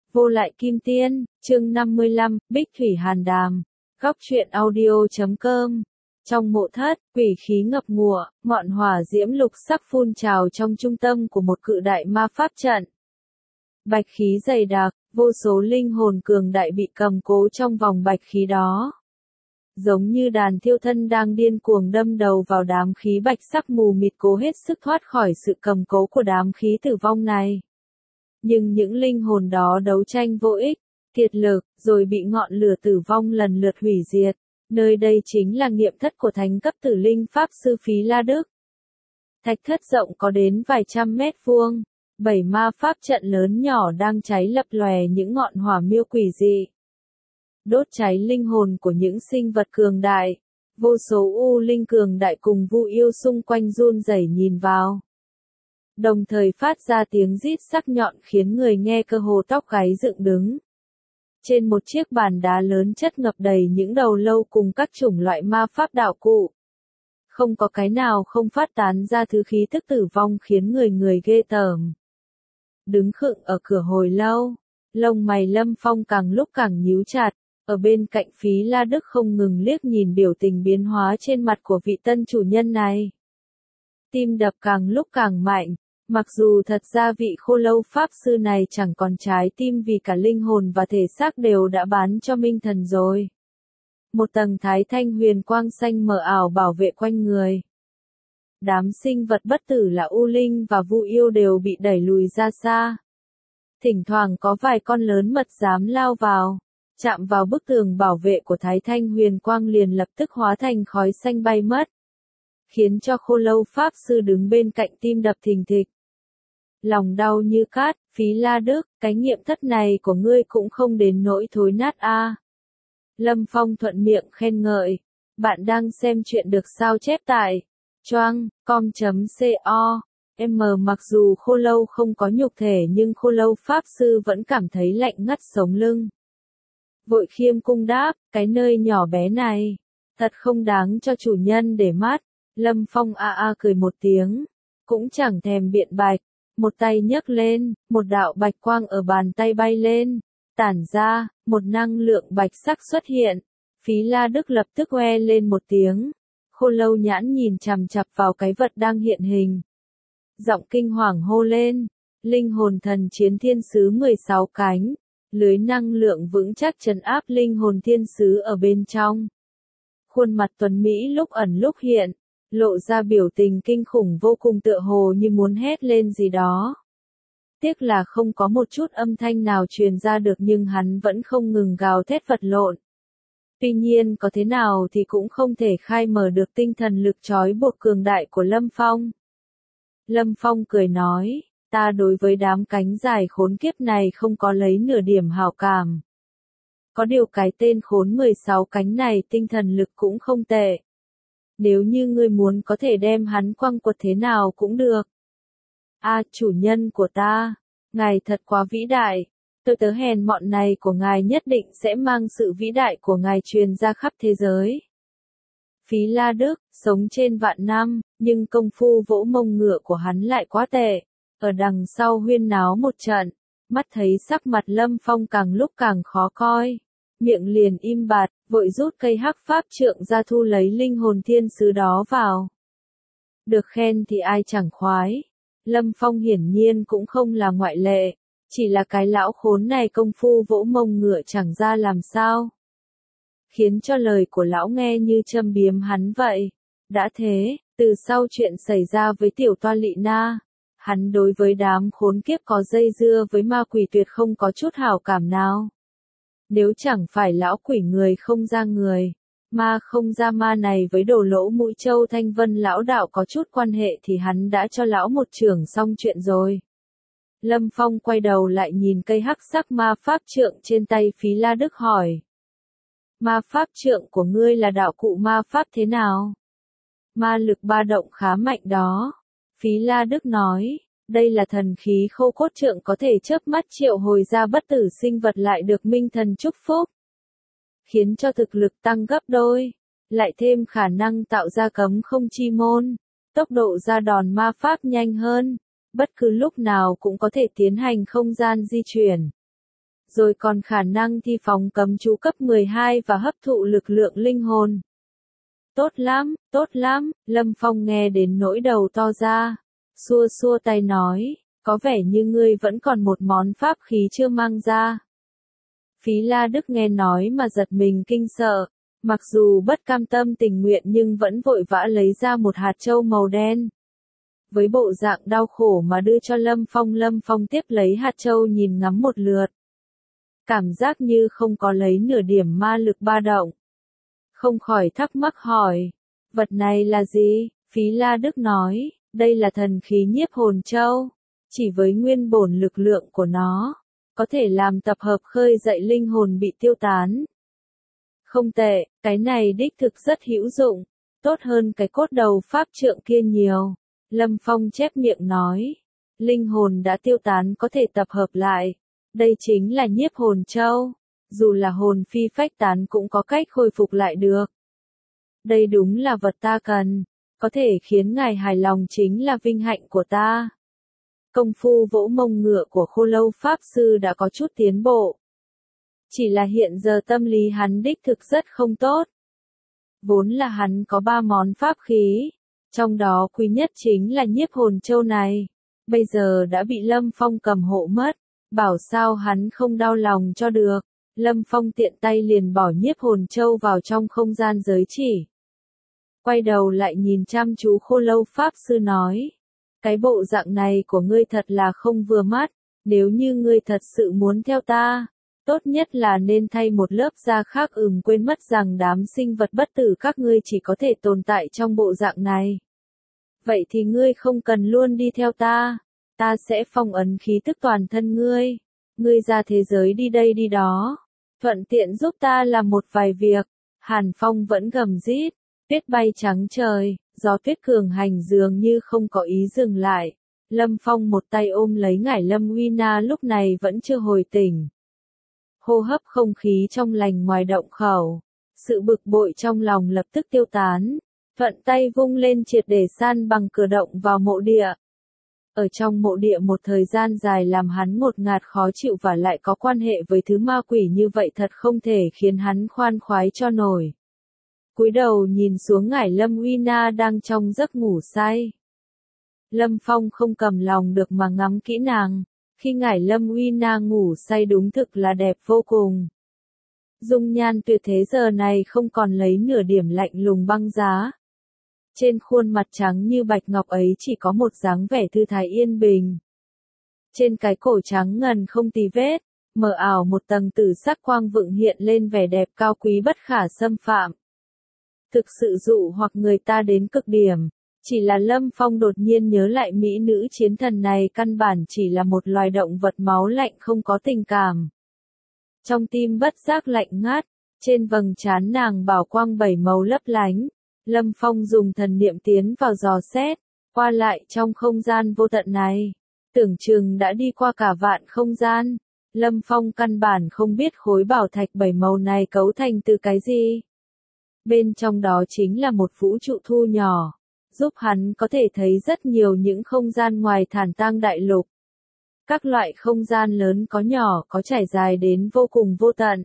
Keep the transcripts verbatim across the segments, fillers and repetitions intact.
Vô lại kim tiên, chương năm mươi lăm, Bích Thủy Hàn Đàm. Góc truyện audio chấm com. Trong mộ thất, quỷ khí ngập ngụa, ngọn hỏa diễm lục sắc phun trào trong trung tâm của một cự đại ma pháp trận. Bạch khí dày đặc, vô số linh hồn cường đại bị cầm cố trong vòng bạch khí đó. Giống như đàn thiêu thân đang điên cuồng đâm đầu vào đám khí bạch sắc mù mịt cố hết sức thoát khỏi sự cầm cố của đám khí tử vong này. Nhưng những linh hồn đó đấu tranh vô ích, kiệt lực, rồi bị ngọn lửa tử vong lần lượt hủy diệt. Nơi đây chính là nghiệm thất của thánh cấp tử linh Pháp Sư Phí La Đức. Thạch thất rộng có đến vài trăm mét vuông, bảy ma pháp trận lớn nhỏ đang cháy lập lòe những ngọn hỏa miêu quỷ dị. Đốt cháy linh hồn của những sinh vật cường đại, vô số u linh cường đại cùng vu yêu xung quanh run rẩy nhìn vào. Đồng thời phát ra tiếng rít sắc nhọn khiến người nghe cơ hồ tóc gáy dựng đứng. Trên một chiếc bàn đá lớn chất ngập đầy những đầu lâu cùng các chủng loại ma pháp đạo cụ. Không có cái nào không phát tán ra thứ khí tức tử vong khiến người người ghê tởm. Đứng khựng ở cửa hồi lâu, lông mày Lâm Phong càng lúc càng nhíu chặt, ở bên cạnh Phí La Đức không ngừng liếc nhìn biểu tình biến hóa trên mặt của vị tân chủ nhân này. Tim đập càng lúc càng mạnh. Mặc dù thật ra vị khô lâu pháp sư này chẳng còn trái tim vì cả linh hồn và thể xác đều đã bán cho minh thần rồi. Một tầng thái thanh huyền quang xanh mờ ảo bảo vệ quanh người. Đám sinh vật bất tử là u linh và vu yêu đều bị đẩy lùi ra xa. Thỉnh thoảng có vài con lớn mật dám lao vào, chạm vào bức tường bảo vệ của thái thanh huyền quang liền lập tức hóa thành khói xanh bay mất. Khiến cho khô lâu pháp sư đứng bên cạnh tim đập thình thịch. Lòng đau như cát, Phí La Đức, cái nghiệm thất này của ngươi cũng không đến nỗi thối nát a. À. Lâm Phong thuận miệng khen ngợi. Bạn đang xem chuyện được sao chép tại choang com chấm co. M mặc dù khô lâu không có nhục thể nhưng khô lâu pháp sư vẫn cảm thấy lạnh ngắt sống lưng. Vội khiêm cung đáp, cái nơi nhỏ bé này, thật không đáng cho chủ nhân để mắt. Lâm Phong a a cười một tiếng, cũng chẳng thèm biện bạch. Một tay nhấc lên, một đạo bạch quang ở bàn tay bay lên, tản ra, một năng lượng bạch sắc xuất hiện. Phí La Đức lập tức oe lên một tiếng. Khô lâu nhãn nhìn chằm chằm vào cái vật đang hiện hình. Giọng kinh hoàng hô lên, linh hồn thần chiến thiên sứ mười sáu cánh, lưới năng lượng vững chắc trấn áp linh hồn thiên sứ ở bên trong. Khuôn mặt tuấn Mỹ lúc ẩn lúc hiện. Lộ ra biểu tình kinh khủng vô cùng tựa hồ như muốn hét lên gì đó. Tiếc là không có một chút âm thanh nào truyền ra được nhưng hắn vẫn không ngừng gào thét vật lộn. Tuy nhiên có thế nào thì cũng không thể khai mở được tinh thần lực trói buộc cường đại của Lâm Phong. Lâm Phong cười nói, ta đối với đám cánh dài khốn kiếp này không có lấy nửa điểm hảo cảm. Có điều cái tên khốn mười sáu cánh này tinh thần lực cũng không tệ. Nếu như ngươi muốn có thể đem hắn quăng quật thế nào cũng được. A à, chủ nhân của ta, ngài thật quá vĩ đại, tôi tớ hèn mọn này của ngài nhất định sẽ mang sự vĩ đại của ngài truyền ra khắp thế giới. Phí La Đức, sống trên vạn năm, nhưng công phu vỗ mông ngựa của hắn lại quá tệ. Ở đằng sau huyên náo một trận, mắt thấy sắc mặt Lâm Phong càng lúc càng khó coi. Miệng liền im bặt, vội rút cây hắc pháp trượng ra thu lấy linh hồn thiên sứ đó vào. Được khen thì ai chẳng khoái. Lâm Phong hiển nhiên cũng không là ngoại lệ, chỉ là cái lão khốn này công phu vỗ mông ngựa chẳng ra làm sao. Khiến cho lời của lão nghe như châm biếm hắn vậy. Đã thế, từ sau chuyện xảy ra với tiểu toa Lị Na, hắn đối với đám khốn kiếp có dây dưa với ma quỷ tuyệt không có chút hảo cảm nào. Nếu chẳng phải lão quỷ người không ra người, ma không ra ma này với đồ lỗ mũi châu Thanh Vân lão đạo có chút quan hệ thì hắn đã cho lão một chưởng xong chuyện rồi. Lâm Phong quay đầu lại nhìn cây hắc sắc ma pháp trượng trên tay Phí La Đức hỏi. Ma pháp trượng của ngươi là đạo cụ ma pháp thế nào? Ma lực ba động khá mạnh đó. Phí La Đức nói. Đây là thần khí khô cốt trượng có thể chớp mắt triệu hồi ra bất tử sinh vật lại được minh thần chúc phúc. Khiến cho thực lực tăng gấp đôi. Lại thêm khả năng tạo ra cấm không chi môn. Tốc độ ra đòn ma pháp nhanh hơn. Bất cứ lúc nào cũng có thể tiến hành không gian di chuyển. rồi còn khả năng thi phóng cấm chú cấp mười hai và hấp thụ lực lượng linh hồn. Tốt lắm, tốt lắm, Lâm Phong nghe đến nỗi đầu to ra, xua xua tay nói, có vẻ như ngươi vẫn còn một món pháp khí chưa mang ra. Phí La Đức nghe nói mà giật mình kinh sợ, mặc dù bất cam tâm tình nguyện nhưng vẫn vội vã lấy ra một hạt châu màu đen. Với bộ dạng đau khổ mà đưa cho Lâm Phong, Lâm Phong tiếp lấy hạt châu nhìn ngắm một lượt. Cảm giác như không có lấy nửa điểm ma lực ba động. Không khỏi thắc mắc hỏi, vật này là gì? Phí La Đức nói, đây là thần khí nhiếp hồn châu, chỉ với nguyên bổn lực lượng của nó, có thể làm tập hợp khơi dậy linh hồn bị tiêu tán. Không tệ, cái này đích thực rất hữu dụng, tốt hơn cái cốt đầu pháp trượng kia nhiều. Lâm Phong chép miệng nói, linh hồn đã tiêu tán có thể tập hợp lại, đây chính là nhiếp hồn châu, dù là hồn phi phách tán cũng có cách khôi phục lại được. Đây đúng là vật ta cần, có thể khiến ngài hài lòng chính là vinh hạnh của ta. Công phu vỗ mông ngựa của Khô Lâu Pháp Sư đã có chút tiến bộ. Chỉ là hiện giờ tâm lý hắn đích thực rất không tốt. Vốn là hắn có ba món pháp khí, trong đó quý nhất chính là nhiếp hồn châu này, bây giờ đã bị Lâm Phong cầm hộ mất, bảo sao hắn không đau lòng cho được. Lâm Phong tiện tay liền bỏ nhiếp hồn châu vào trong không gian giới chỉ. Quay đầu lại nhìn chăm chú Khô Lâu Pháp Sư nói, cái bộ dạng này của ngươi thật là không vừa mắt, nếu như ngươi thật sự muốn theo ta, tốt nhất là nên thay một lớp da khác. Ừm, quên mất rằng đám sinh vật bất tử các ngươi chỉ có thể tồn tại trong bộ dạng này. Vậy thì ngươi không cần luôn đi theo ta, ta sẽ phong ấn khí tức toàn thân ngươi, ngươi ra thế giới đi đây đi đó, thuận tiện giúp ta làm một vài việc. Hàn Phong vẫn gầm rít, tuyết bay trắng trời, gió tuyết cường hành dường như không có ý dừng lại. Lâm Phong một tay ôm lấy Ngải Lâm Uy Na lúc này vẫn chưa hồi tỉnh. Hô hấp không khí trong lành ngoài động khẩu, sự bực bội trong lòng lập tức tiêu tán, thuận tay vung lên triệt để san bằng cửa động vào mộ địa. Ở trong mộ địa một thời gian dài làm hắn ngột ngạt khó chịu và lại có quan hệ với thứ ma quỷ như vậy thật không thể khiến hắn khoan khoái cho nổi. Cúi đầu nhìn xuống Ngải Lâm Uy Na đang trong giấc ngủ say. Lâm Phong không cầm lòng được mà ngắm kỹ nàng, khi Ngải Lâm Uy Na ngủ say đúng thực là đẹp vô cùng. Dung nhan tuyệt thế giờ này không còn lấy nửa điểm lạnh lùng băng giá. Trên khuôn mặt trắng như bạch ngọc ấy chỉ có một dáng vẻ thư thái yên bình. Trên cái cổ trắng ngần không tì vết, mờ ảo một tầng tử sắc quang vượng hiện lên vẻ đẹp cao quý bất khả xâm phạm. Thực sự dụ hoặc người ta đến cực điểm, chỉ là Lâm Phong đột nhiên nhớ lại mỹ nữ chiến thần này căn bản chỉ là một loài động vật máu lạnh không có tình cảm. Trong tim bất giác lạnh ngắt, trên vầng trán nàng bảo quang bảy màu lấp lánh. Lâm Phong dùng thần niệm tiến vào dò xét, qua lại trong không gian vô tận này. Tưởng chừng đã đi qua cả vạn không gian. Lâm Phong căn bản không biết khối bảo thạch bảy màu này cấu thành từ cái gì. Bên trong đó chính là một vũ trụ thu nhỏ, giúp hắn có thể thấy rất nhiều những không gian ngoài Thản Tang đại lục. Các loại không gian lớn có nhỏ có trải dài đến vô cùng vô tận.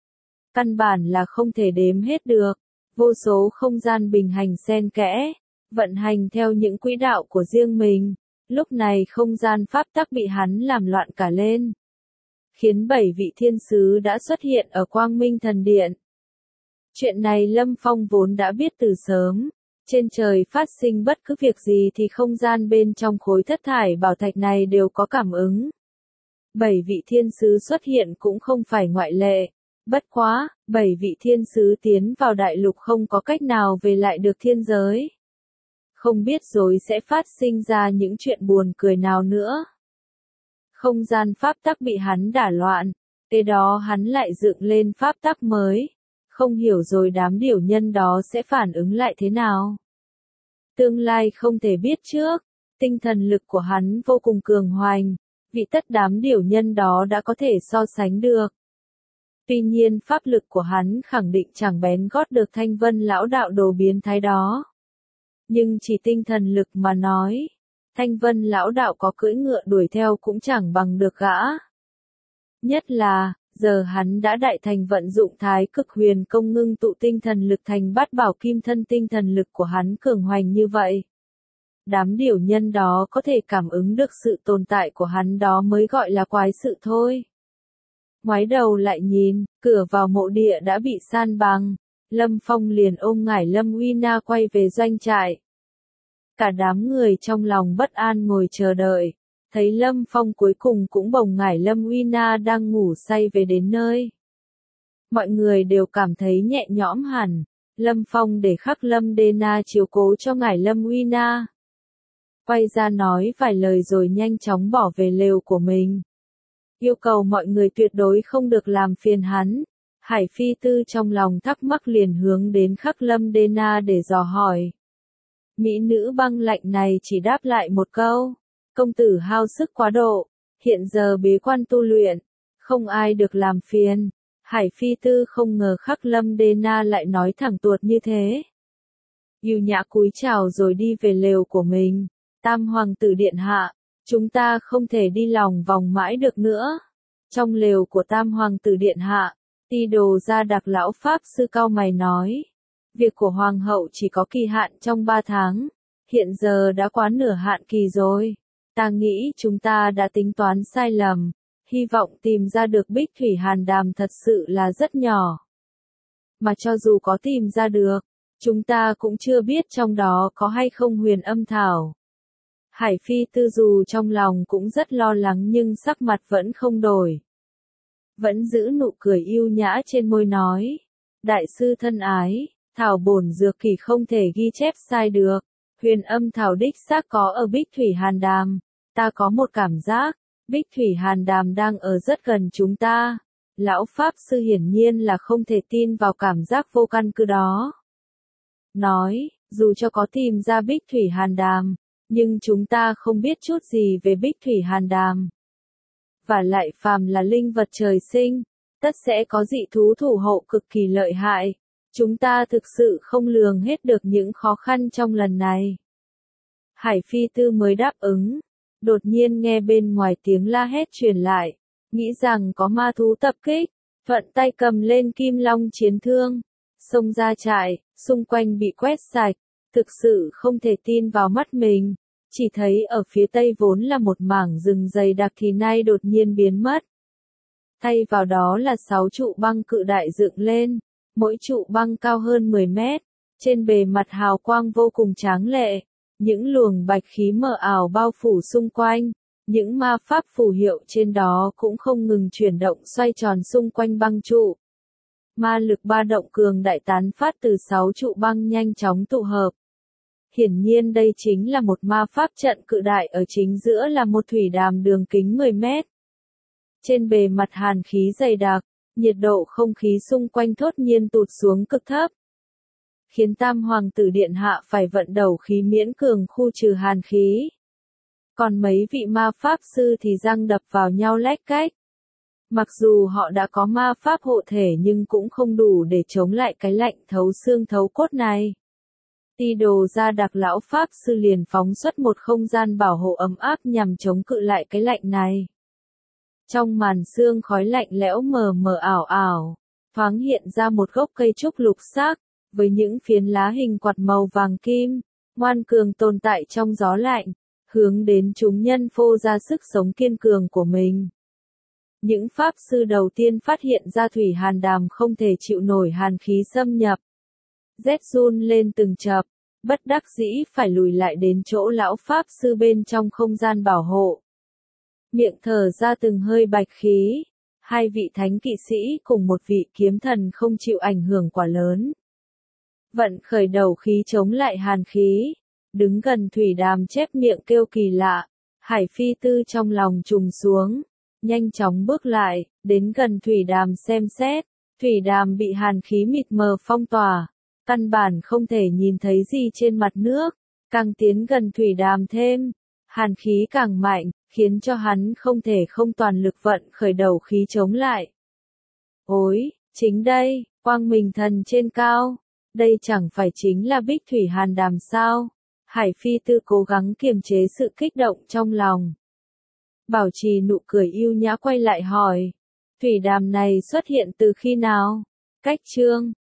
Căn bản là không thể đếm hết được. Vô số không gian bình hành xen kẽ, vận hành theo những quỹ đạo của riêng mình. Lúc này không gian pháp tắc bị hắn làm loạn cả lên, khiến bảy vị thiên sứ đã xuất hiện ở Quang Minh Thần Điện. Chuyện này Lâm Phong vốn đã biết từ sớm. Trên trời phát sinh bất cứ việc gì thì không gian bên trong khối thất thải bảo thạch này đều có cảm ứng. Bảy vị thiên sứ xuất hiện cũng không phải ngoại lệ. Bất quá, bảy vị thiên sứ tiến vào đại lục không có cách nào về lại được thiên giới. Không biết rồi sẽ phát sinh ra những chuyện buồn cười nào nữa. Không gian pháp tắc bị hắn đả loạn, kế đó hắn lại dựng lên pháp tắc mới. Không hiểu rồi đám điểu nhân đó sẽ phản ứng lại thế nào. Tương lai không thể biết trước, tinh thần lực của hắn vô cùng cường hoành, vì tất đám điểu nhân đó đã có thể so sánh được. Tuy nhiên pháp lực của hắn khẳng định chẳng bén gót được Thanh Vân lão đạo đồ biến thái đó. Nhưng chỉ tinh thần lực mà nói, Thanh Vân lão đạo có cưỡi ngựa đuổi theo cũng chẳng bằng được gã. Nhất là, giờ hắn đã đại thành vận dụng thái cực huyền công ngưng tụ tinh thần lực thành bát bảo kim thân, tinh thần lực của hắn cường hoành như vậy. Đám điểu nhân đó có thể cảm ứng được sự tồn tại của hắn, đó mới gọi là quái sự thôi. Ngoái đầu lại nhìn, cửa vào mộ địa đã bị san bằng, Lâm Phong liền ôm ngải Lâm Uy Na quay về doanh trại. Cả đám người trong lòng bất an ngồi chờ đợi, thấy Lâm Phong cuối cùng cũng bồng ngải Lâm Uy Na đang ngủ say về đến nơi. Mọi người đều cảm thấy nhẹ nhõm hẳn, Lâm Phong để Khắc Lâm Đê Na chiếu cố cho ngải Lâm Uy Na. Quay ra nói vài lời rồi nhanh chóng bỏ về lều của mình. Yêu cầu mọi người tuyệt đối không được làm phiền hắn. Hải Phi Tư trong lòng thắc mắc liền hướng đến Khắc Lâm Đê Na để dò hỏi. Mỹ nữ băng lạnh này chỉ đáp lại một câu. Công tử hao sức quá độ, hiện giờ bế quan tu luyện, không ai được làm phiền. Hải Phi Tư không ngờ Khắc Lâm Đê Na lại nói thẳng tuột như thế. Yêu nhã cúi chào rồi đi về lều của mình. Tam hoàng tử điện hạ, chúng ta không thể đi lòng vòng mãi được nữa. Trong lều của Tam hoàng tử điện hạ, Ti Đồ Gia Đặc lão pháp sư cao mày nói, việc của hoàng hậu chỉ có kỳ hạn trong ba tháng, hiện giờ đã quá nửa hạn kỳ rồi. Ta nghĩ chúng ta đã tính toán sai lầm, hy vọng tìm ra được Bích Thủy Hàn Đàm thật sự là rất nhỏ. Mà cho dù có tìm ra được, chúng ta cũng chưa biết trong đó có hay không huyền âm thảo. Hải Phi Tư dù trong lòng cũng rất lo lắng nhưng sắc mặt vẫn không đổi. Vẫn giữ nụ cười yêu nhã trên môi nói. Đại sư thân ái, thảo bổn dược kỳ không thể ghi chép sai được. Huyền âm thảo đích xác có ở Bích Thủy Hàn Đàm. Ta có một cảm giác, Bích Thủy Hàn Đàm đang ở rất gần chúng ta. Lão Pháp Sư hiển nhiên là không thể tin vào cảm giác vô căn cứ đó. Nói, dù cho có tìm ra Bích Thủy Hàn Đàm, nhưng chúng ta không biết chút gì về Bích Thủy Hàn Đàm. Và lại phàm là linh vật trời sinh, tất sẽ có dị thú thủ hộ cực kỳ lợi hại. Chúng ta thực sự không lường hết được những khó khăn trong lần này. Hải Phi Tư mới đáp ứng. Đột nhiên nghe bên ngoài tiếng la hét truyền lại. Nghĩ rằng có ma thú tập kích. Thuận tay cầm lên kim long chiến thương. Xông ra trại, xung quanh bị quét sạch. Thực sự không thể tin vào mắt mình. Chỉ thấy ở phía tây vốn là một mảng rừng dày đặc thì nay đột nhiên biến mất. Thay vào đó là sáu trụ băng cự đại dựng lên. Mỗi trụ băng cao hơn mười mét. Trên bề mặt hào quang vô cùng tráng lệ. Những luồng bạch khí mờ ảo bao phủ xung quanh. Những ma pháp phù hiệu trên đó cũng không ngừng chuyển động xoay tròn xung quanh băng trụ. Ma lực ba động cường đại tán phát từ sáu trụ băng nhanh chóng tụ hợp. Hiển nhiên đây chính là một ma pháp trận cự đại, ở chính giữa là một thủy đàm đường kính mười mét. Trên bề mặt hàn khí dày đặc, nhiệt độ không khí xung quanh thốt nhiên tụt xuống cực thấp. Khiến Tam Hoàng tử Điện Hạ phải vận đầu khí miễn cường khu trừ hàn khí. Còn mấy vị ma pháp sư thì răng đập vào nhau lách cách. Mặc dù họ đã có ma pháp hộ thể nhưng cũng không đủ để chống lại cái lạnh thấu xương thấu cốt này. Ti Đồ Gia Đặc lão pháp sư liền phóng xuất một không gian bảo hộ ấm áp nhằm chống cự lại cái lạnh này. Trong màn sương khói lạnh lẽo mờ mờ ảo ảo, thoáng hiện ra một gốc cây trúc lục sắc, với những phiến lá hình quạt màu vàng kim, ngoan cường tồn tại trong gió lạnh, hướng đến chúng nhân phô ra sức sống kiên cường của mình. Những pháp sư đầu tiên phát hiện ra thủy hàn đàm không thể chịu nổi hàn khí xâm nhập. Rét run lên từng chập, bất đắc dĩ phải lùi lại đến chỗ lão pháp sư bên trong không gian bảo hộ. Miệng thở ra từng hơi bạch khí, hai vị thánh kỵ sĩ cùng một vị kiếm thần không chịu ảnh hưởng quá lớn. Vận khởi đầu khí chống lại hàn khí, đứng gần thủy đàm chép miệng kêu kỳ lạ, Hải Phi Tư trong lòng trùng xuống, nhanh chóng bước lại, đến gần thủy đàm xem xét, thủy đàm bị hàn khí mịt mờ phong tỏa, căn bản không thể nhìn thấy gì trên mặt nước, càng tiến gần thủy đàm thêm, hàn khí càng mạnh, khiến cho hắn không thể không toàn lực vận khởi đầu khí chống lại. Ôi, chính đây, quang minh thần trên cao, đây chẳng phải chính là Bích Thủy Hàn Đàm sao? Hải Phi Tư cố gắng kiềm chế sự kích động trong lòng. Bảo trì nụ cười yêu nhã quay lại hỏi, Thủy đàm này xuất hiện từ khi nào? Cách chương